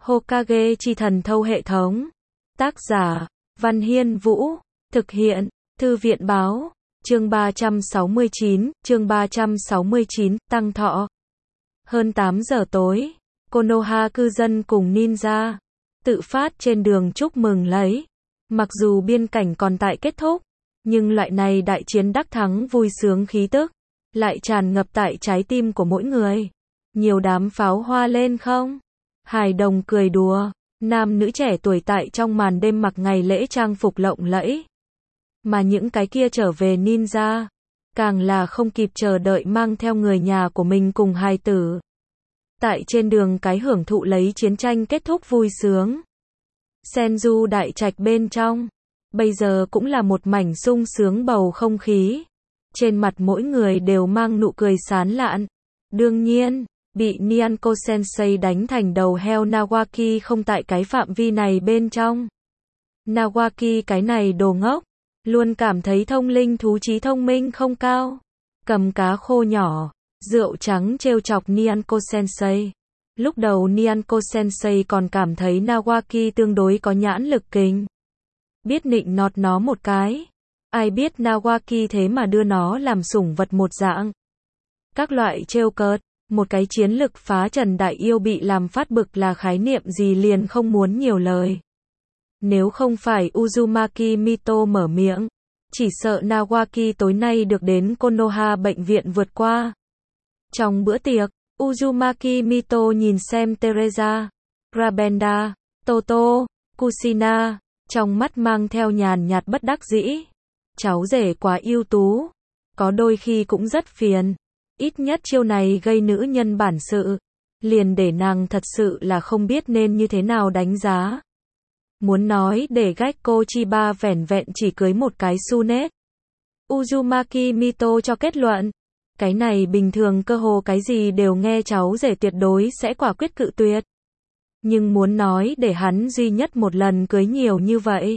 Hokage chi thần thâu hệ thống. Tác giả, Văn Hiên Vũ. Thực hiện, Thư viện Báo. Chương 369, Tăng Thọ. Hơn 8 giờ tối, Konoha cư dân cùng ninja tự phát trên đường chúc mừng lấy. Mặc dù biên cảnh còn tại kết thúc, nhưng loại này đại chiến đắc thắng vui sướng khí tức lại tràn ngập tại trái tim của mỗi người. Nhiều đám pháo hoa lên không? Hài đồng cười đùa, nam nữ trẻ tuổi tại trong màn đêm mặc ngày lễ trang phục lộng lẫy. Mà những cái kia trở về ninja, càng là không kịp chờ đợi mang theo người nhà của mình cùng hài tử. Tại trên đường cái hưởng thụ lấy chiến tranh kết thúc vui sướng. Senju đại trạch bên trong, bây giờ cũng là một mảnh sung sướng bầu không khí. Trên mặt mỗi người đều mang nụ cười sán lạn. Đương nhiên, bị Nyanko Sensei đánh thành đầu heo Nawaki không tại cái phạm vi này bên trong. Nawaki cái này đồ ngốc, luôn cảm thấy thông linh thú trí thông minh không cao. Cầm cá khô nhỏ, rượu trắng trêu chọc Nyanko Sensei. Lúc đầu Nyanko Sensei còn cảm thấy Nawaki tương đối có nhãn lực kình, biết nịnh nọt nó một cái. Ai biết Nawaki thế mà đưa nó làm sủng vật một dạng. Các loại trêu cợt, một cái chiến lực phá trần đại yêu bị làm phát bực là khái niệm gì liền không muốn nhiều lời. Nếu không phải Uzumaki Mito mở miệng, chỉ sợ Nawaki tối nay được đến Konoha bệnh viện vượt qua. Trong bữa tiệc, Uzumaki Mito nhìn xem Teresa, Rabenda, Toto, Kushina, trong mắt mang theo nhàn nhạt bất đắc dĩ. Cháu rể quá ưu tú, có đôi khi cũng rất phiền. Ít nhất chiêu này gây nữ nhân bản sự, liền để nàng thật sự là không biết nên như thế nào đánh giá. Muốn nói để Gekko Chiba vẻn vẹn chỉ cưới một cái Tsunade, Uzumaki Mito cho kết luận, cái này bình thường cơ hồ cái gì đều nghe cháu rể tuyệt đối sẽ quả quyết cự tuyệt. Nhưng muốn nói để hắn duy nhất một lần cưới nhiều như vậy,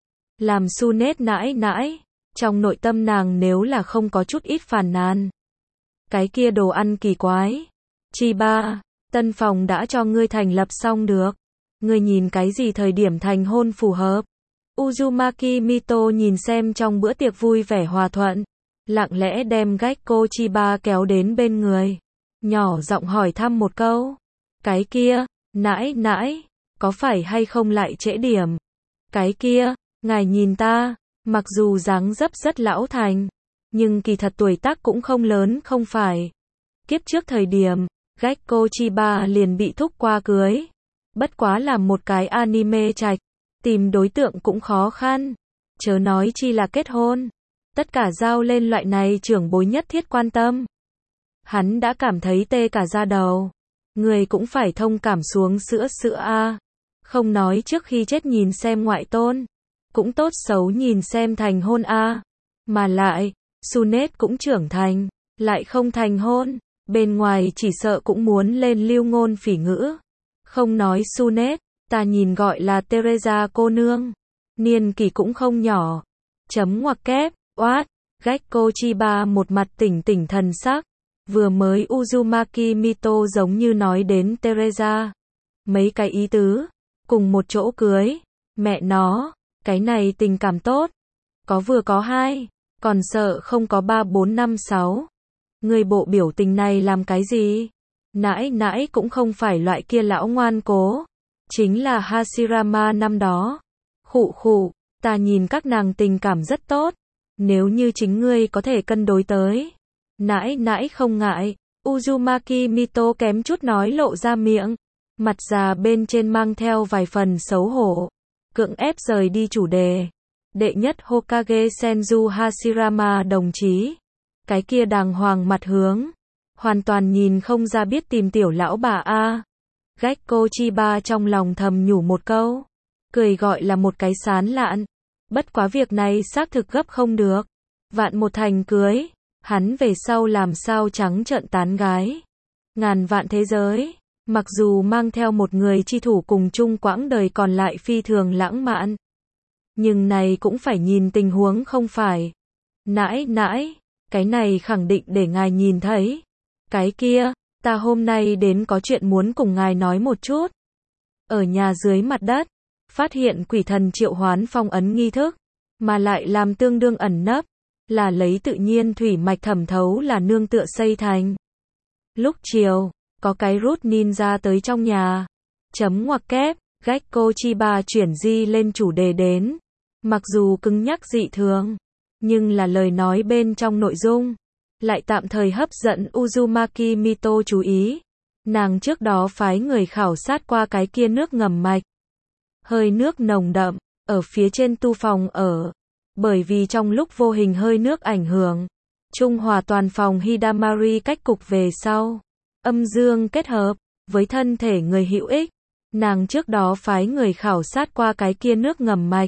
làm Tsunade nãi nãi, trong nội tâm nàng nếu là không có chút ít phàn nàn. Cái kia đồ ăn kỳ quái. Chiba, tân phòng đã cho ngươi thành lập xong được. Ngươi nhìn cái gì thời điểm thành hôn phù hợp? Uzumaki Mito nhìn xem trong bữa tiệc vui vẻ hòa thuận, lặng lẽ đem Gekko Chiba kéo đến bên người, nhỏ giọng hỏi thăm một câu. Cái kia, nãi nãi, có phải hay không lại trễ điểm? Cái kia, ngài nhìn ta, mặc dù dáng dấp rất lão thành, nhưng kỳ thật tuổi tác cũng không lớn không phải. Kiếp trước thời điểm, Gekko Chiba liền bị thúc qua cưới. Bất quá là một cái anime trạch, tìm đối tượng cũng khó khăn. Chớ nói chi là kết hôn. Tất cả giao lên loại này trưởng bối nhất thiết quan tâm. Hắn đã cảm thấy tê cả da đầu. Người cũng phải thông cảm xuống sữa a. Không nói trước khi chết nhìn xem ngoại tôn, cũng tốt xấu nhìn xem thành hôn a. Mà lại, Tsunade cũng trưởng thành, lại không thành hôn, bên ngoài chỉ sợ cũng muốn lên lưu ngôn phỉ ngữ. Không nói Tsunade, ta nhìn gọi là Teresa cô nương, niên kỷ cũng không nhỏ. Chấm ngoặc kép, oát, Gekko Chiba một mặt tỉnh tỉnh thần sắc. Vừa mới Uzumaki Mito giống như nói đến Teresa. Mấy cái ý tứ, cùng một chỗ cưới, mẹ nó, cái này tình cảm tốt. Có vừa có hai, còn sợ không có 3 4 5 6. Người bộ biểu tình này làm cái gì? Nãi nãi cũng không phải loại kia lão ngoan cố. Chính là Hashirama năm đó. Khụ khụ, ta nhìn các nàng tình cảm rất tốt. Nếu như chính ngươi có thể cân đối tới. Nãi nãi không ngại. Uzumaki Mito kém chút nói lộ ra miệng. Mặt già bên trên mang theo vài phần xấu hổ. Cưỡng ép rời đi chủ đề. Đệ nhất Hokage Senju Hashirama đồng chí. Cái kia đàng hoàng mặt hướng. Hoàn toàn nhìn không ra biết tìm tiểu lão bà a. Gekko Chiba trong lòng thầm nhủ một câu. Cười gọi là một cái sán lạn. Bất quá việc này xác thực gấp không được. Vạn một thành cưới, hắn về sau làm sao trắng trợn tán gái. Ngàn vạn thế giới, mặc dù mang theo một người chi thủ cùng chung quãng đời còn lại phi thường lãng mạn. Nhưng này cũng phải nhìn tình huống không phải. Nãi nãi, cái này khẳng định để ngài nhìn thấy. Cái kia, ta hôm nay đến có chuyện muốn cùng ngài nói một chút. ở nhà dưới mặt đất, phát hiện quỷ thần triệu hoán phong ấn nghi thức, mà lại làm tương đương ẩn nấp, là lấy tự nhiên thủy mạch thẩm thấu là nương tựa xây thành. Lúc chiều, có cái root ninja tới trong nhà. Chấm ngoặc kép, Gekko Chiba chuyển di lên chủ đề đến. Mặc dù cứng nhắc dị thường, nhưng là lời nói bên trong nội dung, lại tạm thời hấp dẫn Uzumaki Mito chú ý. Nàng trước đó phái người khảo sát qua cái kia nước ngầm mạch. Hơi nước nồng đậm, ở phía trên tu phòng ở. Bởi vì trong lúc vô hình hơi nước ảnh hưởng, trung hòa toàn phòng Hidamari cách cục về sau. Âm dương kết hợp, với thân thể người hữu ích. Nàng trước đó phái người khảo sát qua cái kia nước ngầm mạch.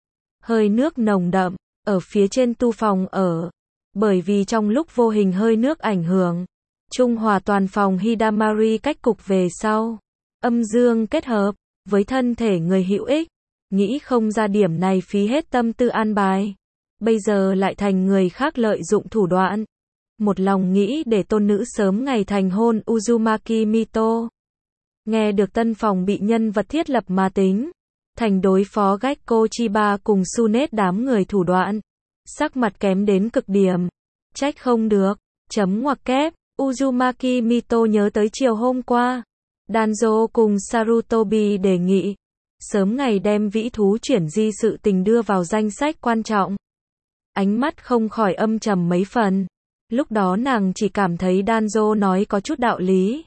Hơi nước nồng đậm, ở phía trên tu phòng ở. Bởi vì trong lúc vô hình hơi nước ảnh hưởng, trung hòa toàn phòng Hidamari cách cục về sau. Âm dương kết hợp, với thân thể người hữu ích. Nghĩ không ra điểm này phí hết tâm tư an bài. Bây giờ lại thành người khác lợi dụng thủ đoạn. Một lòng nghĩ để tôn nữ sớm ngày thành hôn Uzumaki Mito. Nghe được tân phòng bị nhân vật thiết lập mà tính. Thành đối phó Gekko Chiba cùng Tsunet đám người thủ đoạn. Sắc mặt kém đến cực điểm. Trách không được. Chấm ngoặc kép. Uzumaki Mito nhớ tới chiều hôm qua. Danzo cùng Sarutobi đề nghị. Sớm ngày đem vĩ thú chuyển di sự tình đưa vào danh sách quan trọng. Ánh mắt không khỏi âm trầm mấy phần. Lúc đó nàng chỉ cảm thấy Danzo nói có chút đạo lý.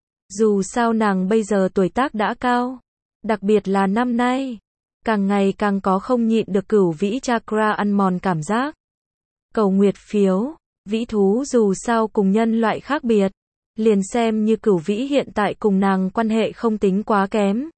Dù sao nàng bây giờ tuổi tác đã cao. Đặc biệt là năm nay. Càng ngày càng có không nhịn được cửu vĩ chakra ăn mòn cảm giác. Cầu nguyệt phiếu. Vĩ thú dù sao cùng nhân loại khác biệt. Liền xem như cửu vĩ hiện tại cùng nàng quan hệ không tính quá kém.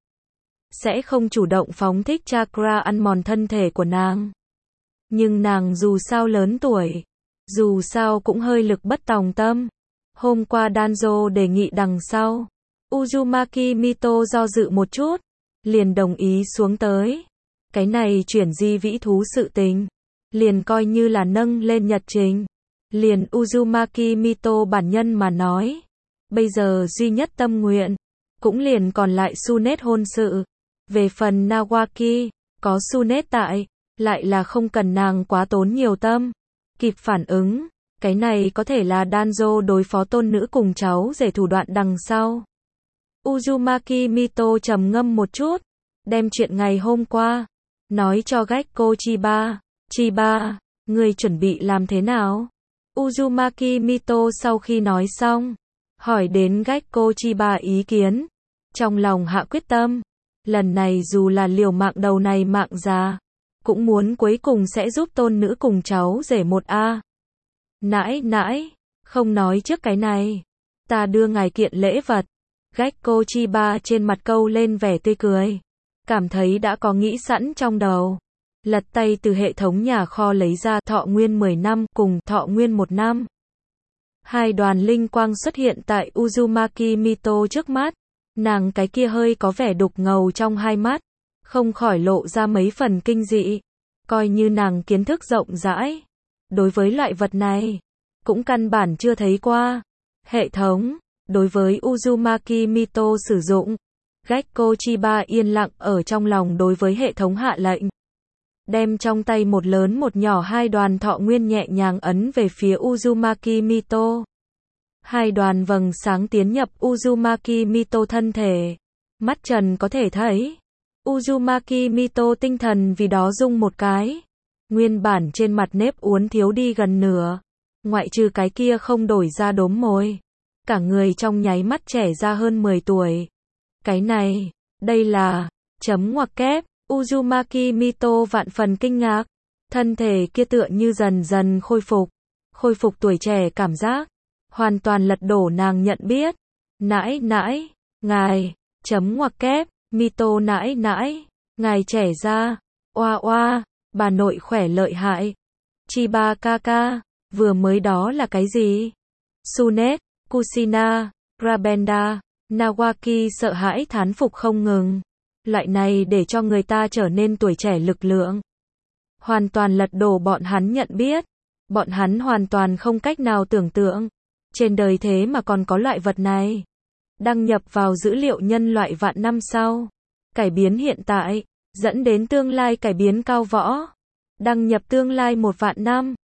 Sẽ không chủ động phóng thích chakra ăn mòn thân thể của nàng. Nhưng nàng dù sao lớn tuổi. Dù sao cũng hơi lực bất tòng tâm. Hôm qua Danzo đề nghị đằng sau. Uzumaki Mito do dự một chút. Liền đồng ý xuống tới. Cái này chuyển di vĩ thú sự tình. Liền coi như là nâng lên nhật trình. Liền Uzumaki Mito bản nhân mà nói. Bây giờ duy nhất tâm nguyện. Cũng liền còn lại Tsunet hôn sự. Về phần Nawaki, có Tsunet tại. Lại là không cần nàng quá tốn nhiều tâm. Kịp phản ứng. Cái này có thể là Danzo đối phó tôn nữ cùng cháu rể thủ đoạn đằng sau. Uzumaki Mito trầm ngâm một chút. Đem chuyện ngày hôm qua. Nói cho Gekko Chiba. Chiba, người chuẩn bị làm thế nào? Uzumaki Mito sau khi nói xong. Hỏi đến Gekko Chiba ý kiến. Trong lòng hạ quyết tâm. Lần này dù là liều mạng đầu này mạng già. Cũng muốn cuối cùng sẽ giúp tôn nữ cùng cháu rể một A. Nãi, không nói trước cái này. Ta đưa ngài kiện lễ vật. Gekko Chiba trên mặt câu lên vẻ tươi cười. Cảm thấy đã có nghĩ sẵn trong đầu. Lật tay từ hệ thống nhà kho lấy ra thọ nguyên 10 năm cùng thọ nguyên 1 năm. Hai đoàn linh quang xuất hiện tại Uzumaki Mito trước mắt. Nàng cái kia hơi có vẻ đục ngầu trong hai mắt. Không khỏi lộ ra mấy phần kinh dị. Coi như nàng kiến thức rộng rãi. Đối với loại vật này, cũng căn bản chưa thấy qua. Hệ thống, đối với Uzumaki Mito sử dụng. Gekko Chiba yên lặng ở trong lòng đối với hệ thống hạ lệnh. Đem trong tay một lớn một nhỏ hai đoàn thọ nguyên nhẹ nhàng ấn về phía Uzumaki Mito. Hai đoàn vầng sáng tiến nhập Uzumaki Mito thân thể. Mắt trần có thể thấy. Uzumaki Mito tinh thần vì đó rung một cái. Nguyên bản trên mặt nếp uốn thiếu đi gần nửa. Ngoại trừ cái kia không đổi ra đốm môi. Cả người trong nháy mắt trẻ ra hơn 10 tuổi. Cái này, đây là, chấm ngoặc kép, Uzumaki Mito vạn phần kinh ngạc. Thân thể kia tựa như dần dần khôi phục tuổi trẻ cảm giác. Hoàn toàn lật đổ nàng nhận biết. Nãi, ngài, chấm ngoặc kép, Mito nãi, ngài trẻ ra, oa, bà nội khỏe lợi hại. Chiba kaka, vừa mới đó là cái gì? Tsunet, Kushina, Rabenda, Nawaki sợ hãi thán phục không ngừng. Loại này để cho người ta trở nên tuổi trẻ lực lượng. Hoàn toàn lật đổ bọn hắn nhận biết. Bọn hắn hoàn toàn không cách nào tưởng tượng. Trên đời thế mà còn có loại vật này. Đăng nhập vào dữ liệu nhân loại vạn năm sau. Cải biến hiện tại, dẫn đến tương lai cải biến cao võ. Đăng nhập tương lai 1 vạn năm.